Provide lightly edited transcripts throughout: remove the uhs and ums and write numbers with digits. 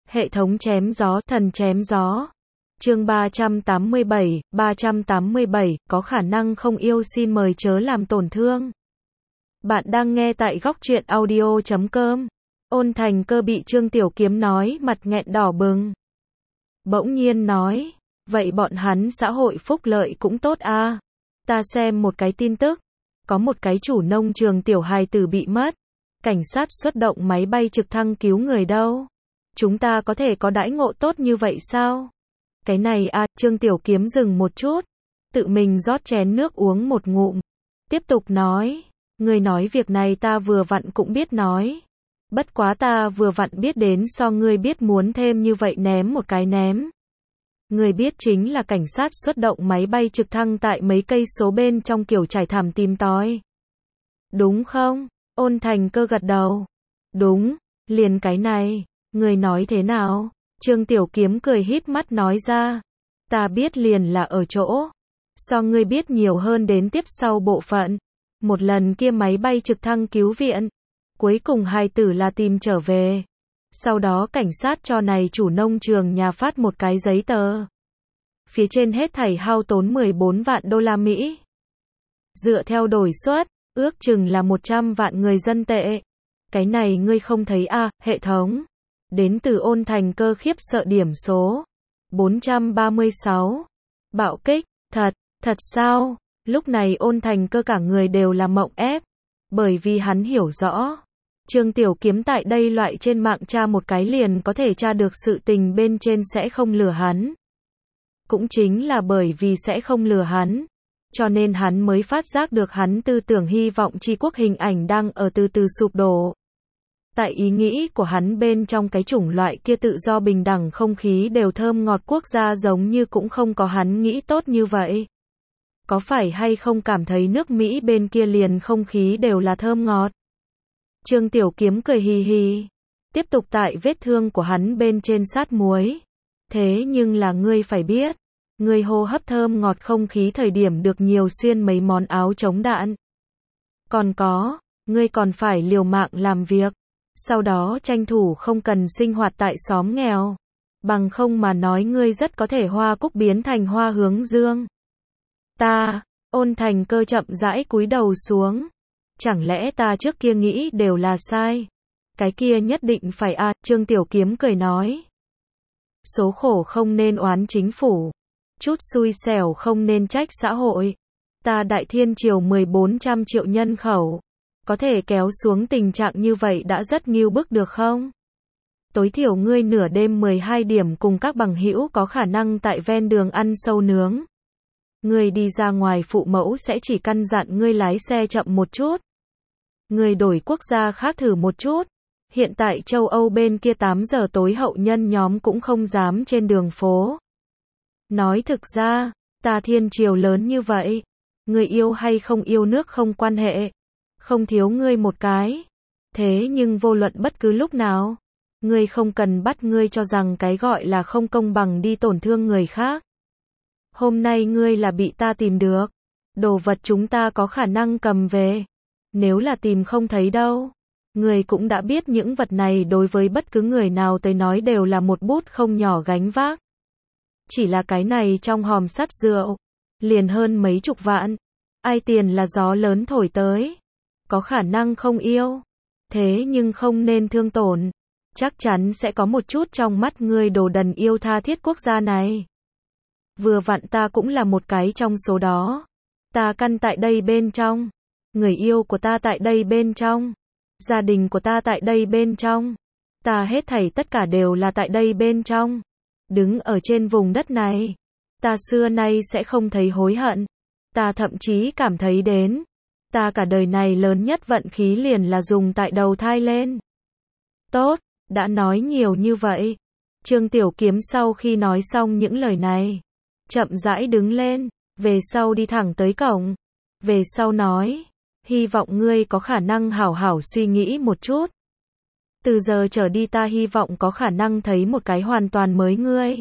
Hệ thống chém gió, thần chém gió. Chương 387, có khả năng không yêu xin mời chớ làm tổn thương. Bạn đang nghe tại góc truyện audio.com. Ôn Thành Cơ bị Trương Tiểu Kiếm nói mặt nghẹn đỏ bừng. Bỗng nhiên nói, vậy bọn hắn xã hội phúc lợi cũng tốt à. Ta xem một cái tin tức, có một cái chủ nông trường tiểu hài tử bị mất. Cảnh sát xuất động máy bay trực thăng cứu người đâu. Chúng ta có thể có đãi ngộ tốt như vậy sao? Cái này à, Trương Tiểu Kiếm dừng một chút, tự mình rót chén nước uống một ngụm. Tiếp tục nói, người nói việc này ta vừa vặn cũng biết nói. Bất quá ta vừa vặn biết đến so ngươi biết muốn thêm như vậy ném một cái ném. Người biết chính là cảnh sát xuất động máy bay trực thăng tại mấy cây số bên trong kiểu trải thảm tìm tòi. Đúng không? Ôn Thành Cơ gật đầu. Đúng, liền cái này, người nói thế nào? Trương Tiểu Kiếm cười híp mắt nói ra. Ta biết liền là ở chỗ. So ngươi biết nhiều hơn đến tiếp sau bộ phận. Một lần kia máy bay trực thăng cứu viện. Cuối cùng hai tử là tìm trở về. Sau đó cảnh sát cho này chủ nông trường nhà phát một cái giấy tờ. Phía trên hết thảy hao tốn 14 vạn đô la Mỹ. Dựa theo đổi suất, ước chừng là 100 vạn người dân tệ. Cái này ngươi không thấy à, hệ thống. Đến từ Ôn Thành Cơ khiếp sợ điểm số. 436. Bạo kích, thật sao? Lúc này Ôn Thành Cơ cả người đều là mộng ép. Bởi vì hắn hiểu rõ. Trương Tiểu Kiếm tại đây loại trên mạng tra một cái liền có thể tra được sự tình bên trên sẽ không lừa hắn. Cũng chính là bởi vì sẽ không lừa hắn. Cho nên hắn mới phát giác được hắn tư tưởng hy vọng tri quốc hình ảnh đang ở từ từ sụp đổ. Tại ý nghĩ của hắn bên trong cái chủng loại kia tự do bình đẳng không khí đều thơm ngọt quốc gia giống như cũng không có hắn nghĩ tốt như vậy. Có phải hay không cảm thấy nước Mỹ bên kia liền không khí đều là thơm ngọt? Trương Tiểu Kiếm cười hì hì. Tiếp tục tại vết thương của hắn bên trên sát muối. Thế nhưng là ngươi phải biết. Ngươi hô hấp thơm ngọt không khí thời điểm được nhiều xuyên mấy món áo chống đạn. Còn có, ngươi còn phải liều mạng làm việc. Sau đó tranh thủ không cần sinh hoạt tại xóm nghèo. Bằng không mà nói ngươi rất có thể hoa cúc biến thành hoa hướng dương. Ôn Thành Cơ chậm rãi cúi đầu xuống. Chẳng lẽ ta trước kia nghĩ đều là sai? Cái kia nhất định phải à, Trương Tiểu Kiếm cười nói. Số khổ không nên oán chính phủ. Chút xui xẻo không nên trách xã hội. Ta Đại Thiên Triều 1400 triệu nhân khẩu. Có thể kéo xuống tình trạng như vậy đã rất ngưu bức được không? Tối thiểu ngươi nửa đêm 12 điểm cùng các bằng hữu có khả năng tại ven đường ăn sâu nướng. Ngươi đi ra ngoài phụ mẫu sẽ chỉ căn dặn ngươi lái xe chậm một chút. Ngươi đổi quốc gia khác thử một chút. Hiện tại châu Âu bên kia 8 giờ tối hậu nhân nhóm cũng không dám trên đường phố. Nói thực ra, ta Thiên Triều lớn như vậy. Ngươi yêu hay không yêu nước không quan hệ. Không thiếu ngươi một cái. Thế nhưng vô luận bất cứ lúc nào, ngươi không cần bắt ngươi cho rằng cái gọi là không công bằng đi tổn thương người khác. Hôm nay ngươi là bị ta tìm được. Đồ vật chúng ta có khả năng cầm về. Nếu là tìm không thấy đâu. Ngươi cũng đã biết những vật này đối với bất cứ người nào tới nói đều là một bút không nhỏ gánh vác. Chỉ là cái này trong hòm sắt rượu. Liền hơn mấy chục vạn. Ai tiền là gió lớn thổi tới. Có khả năng không yêu. Thế nhưng không nên thương tổn. Chắc chắn sẽ có một chút trong mắt ngươi đồ đần yêu tha thiết quốc gia này. Vừa vặn ta cũng là một cái trong số đó. Ta căn tại đây bên trong. Người yêu của ta tại đây bên trong. Gia đình của ta tại đây bên trong. Ta hết thảy tất cả đều là tại đây bên trong. Đứng ở trên vùng đất này. Ta xưa nay sẽ không thấy hối hận. Ta thậm chí cảm thấy đến. Ta cả đời này lớn nhất vận khí liền là dùng tại đầu thai lên. Tốt, đã nói nhiều như vậy. Trương Tiểu Kiếm sau khi nói xong những lời này. Chậm rãi đứng lên. Về sau đi thẳng tới cổng. Về sau nói. Hy vọng ngươi có khả năng hảo hảo suy nghĩ một chút. Từ giờ trở đi ta hy vọng có khả năng thấy một cái hoàn toàn mới ngươi.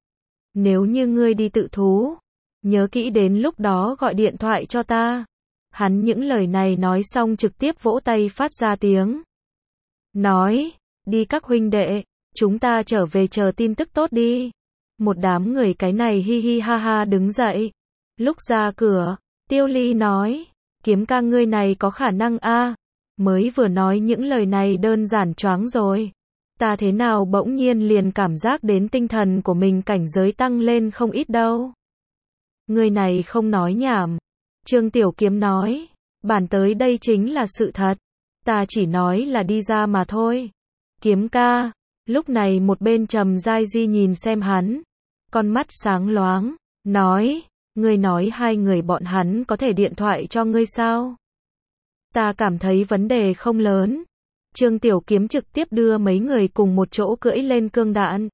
Nếu như ngươi đi tự thú. Nhớ kỹ đến lúc đó gọi điện thoại cho ta. Hắn những lời này nói xong trực tiếp vỗ tay phát ra tiếng. Nói, đi các huynh đệ, chúng ta trở về chờ tin tức tốt đi. Một đám người cái này hi hi ha ha đứng dậy. Lúc ra cửa, Tiêu Ly nói, Kiếm ca ngươi này có khả năng a. Mới vừa nói những lời này đơn giản choáng rồi. Ta thế nào bỗng nhiên liền cảm giác đến tinh thần của mình cảnh giới tăng lên không ít đâu. Ngươi này không nói nhảm. Trương Tiểu Kiếm nói, bản tới đây chính là sự thật. Ta chỉ nói là đi ra mà thôi. Kiếm ca, lúc này một bên Trầm Giai Di nhìn xem hắn. Con mắt sáng loáng, nói, ngươi nói hai người bọn hắn có thể điện thoại cho ngươi sao? Ta cảm thấy vấn đề không lớn. Trương Tiểu Kiếm trực tiếp đưa mấy người cùng một chỗ cưỡi lên cương đạn.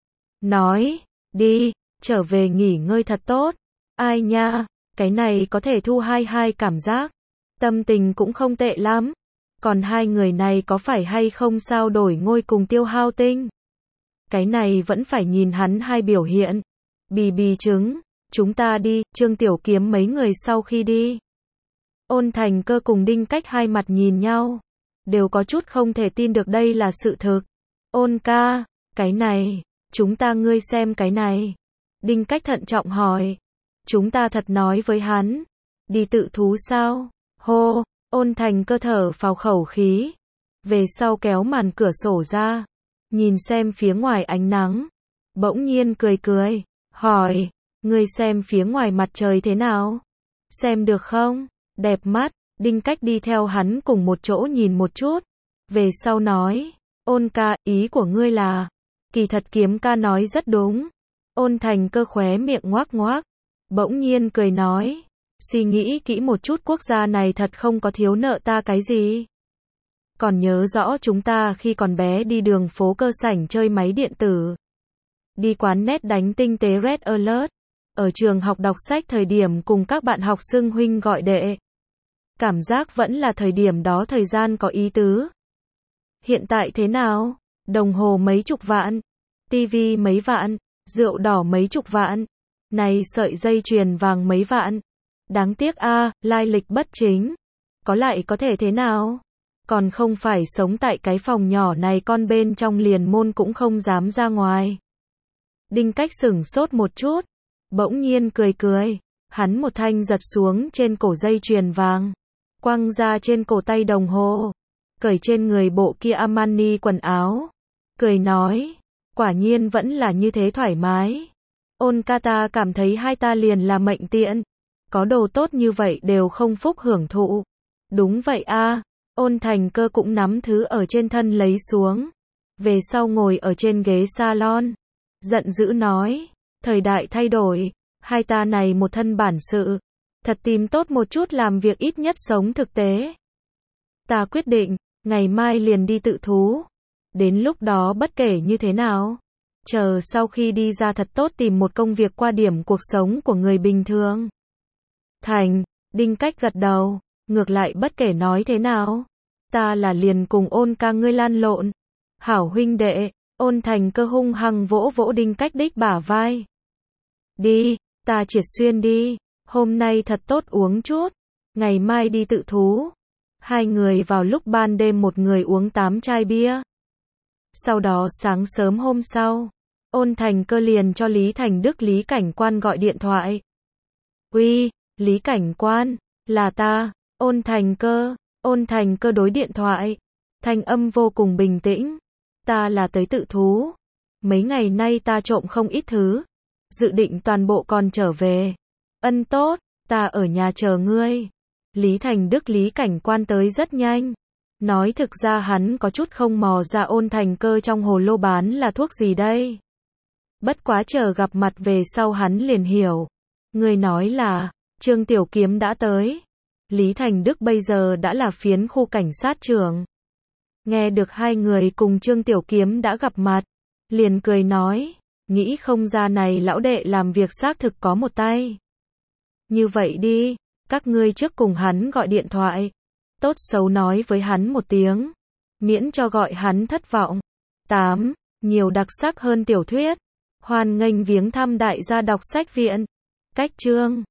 Nói, đi, trở về nghỉ ngơi thật tốt. Ai nha, cái này có thể thu hai cảm giác. Tâm tình cũng không tệ lắm. Còn hai người này có phải hay không sao đổi ngôi cùng Tiêu Hao Tinh? Cái này vẫn phải nhìn hắn hai biểu hiện. Bì bì trứng, chúng ta đi, Trương Tiểu Kiếm mấy người sau khi đi. Ôn Thành Cơ cùng Đinh Cách hai mặt nhìn nhau. Đều có chút không thể tin được đây là sự thực. Ôn ca, cái này, chúng ta ngươi xem cái này. Đinh Cách thận trọng hỏi. Chúng ta thật nói với hắn. Đi tự thú sao? Hô, Ôn Thành Cơ thở phào khẩu khí. Về sau kéo màn cửa sổ ra. Nhìn xem phía ngoài ánh nắng. Bỗng nhiên cười cười. Hỏi, ngươi xem phía ngoài mặt trời thế nào? Xem được không? Đẹp mắt. Đinh Cách đi theo hắn cùng một chỗ nhìn một chút. Về sau nói, Ôn ca, ý của ngươi là, kỳ thật Kiếm ca nói rất đúng. Ôn Thành Cơ khóe miệng ngoác ngoác. Bỗng nhiên cười nói, suy nghĩ kỹ một chút quốc gia này thật không có thiếu nợ ta cái gì. Còn nhớ rõ chúng ta khi còn bé đi đường phố cơ sảnh chơi máy điện tử. Đi quán net đánh tinh tế Red Alert. Ở trường học đọc sách thời điểm cùng các bạn học xưng huynh gọi đệ. Cảm giác vẫn là thời điểm đó thời gian có ý tứ. Hiện tại thế nào? Đồng hồ mấy chục vạn, tivi mấy vạn, rượu đỏ mấy chục vạn, này sợi dây chuyền vàng mấy vạn. Đáng tiếc a, lai lịch bất chính. Có lại có thể thế nào? Còn không phải sống tại cái phòng nhỏ này con bên trong liền môn cũng không dám ra ngoài. Đinh Cách sửng sốt một chút, bỗng nhiên cười cười. Hắn một thanh giật xuống trên cổ dây chuyền vàng. Quăng ra trên cổ tay đồng hồ, cởi trên người bộ kia Armani quần áo, cười nói, quả nhiên vẫn là như thế thoải mái. Ôn ca ta cảm thấy hai ta liền là mệnh tiện, có đồ tốt như vậy đều không phúc hưởng thụ. Đúng vậy a. Ôn Thành Cơ cũng nắm thứ ở trên thân lấy xuống, về sau ngồi ở trên ghế salon, giận dữ nói, thời đại thay đổi, hai ta này một thân bản sự. Thật tìm tốt một chút làm việc ít nhất sống thực tế. Ta quyết định, ngày mai liền đi tự thú. Đến lúc đó bất kể như thế nào. Chờ sau khi đi ra thật tốt tìm một công việc qua điểm cuộc sống của người bình thường. Thành, Đinh Cách gật đầu, ngược lại bất kể nói thế nào. Ta là liền cùng Ôn ca ngươi lan lộn. Hảo huynh đệ, Ôn Thành Cơ hung hăng vỗ vỗ Đinh Cách đích bả vai. Đi, ta triệt xuyên đi. Hôm nay thật tốt uống chút, ngày mai đi tự thú. Hai người vào lúc ban đêm một người uống 8 chai bia. Sau đó sáng sớm hôm sau, Ôn Thành Cơ liền cho Lý Thành Đức Lý Cảnh Quan gọi điện thoại. Uy, Lý Cảnh Quan, là ta, Ôn Thành Cơ. Ôn Thành Cơ đối điện thoại, thanh âm vô cùng bình tĩnh. Ta là tới tự thú. Mấy ngày nay ta trộm không ít thứ, dự định toàn bộ còn trở về. Ân tốt, ta ở nhà chờ ngươi. Lý Thành Đức Lý Cảnh Quan tới rất nhanh. Nói thực ra hắn có chút không mò ra Ôn Thành Cơ trong hồ lô bán là thuốc gì đây. Bất quá chờ gặp mặt về sau hắn liền hiểu. Người nói là, Trương Tiểu Kiếm đã tới. Lý Thành Đức bây giờ đã là phiến khu cảnh sát trưởng. Nghe được hai người cùng Trương Tiểu Kiếm đã gặp mặt, liền cười nói, nghĩ không ra này lão đệ làm việc xác thực có một tay. Như vậy đi, các ngươi trước cùng hắn gọi điện thoại, tốt xấu nói với hắn một tiếng, miễn cho gọi hắn thất vọng. 8. Nhiều đặc sắc hơn tiểu thuyết. Hoan nghênh viếng thăm Đại gia đọc sách viện. Cách chương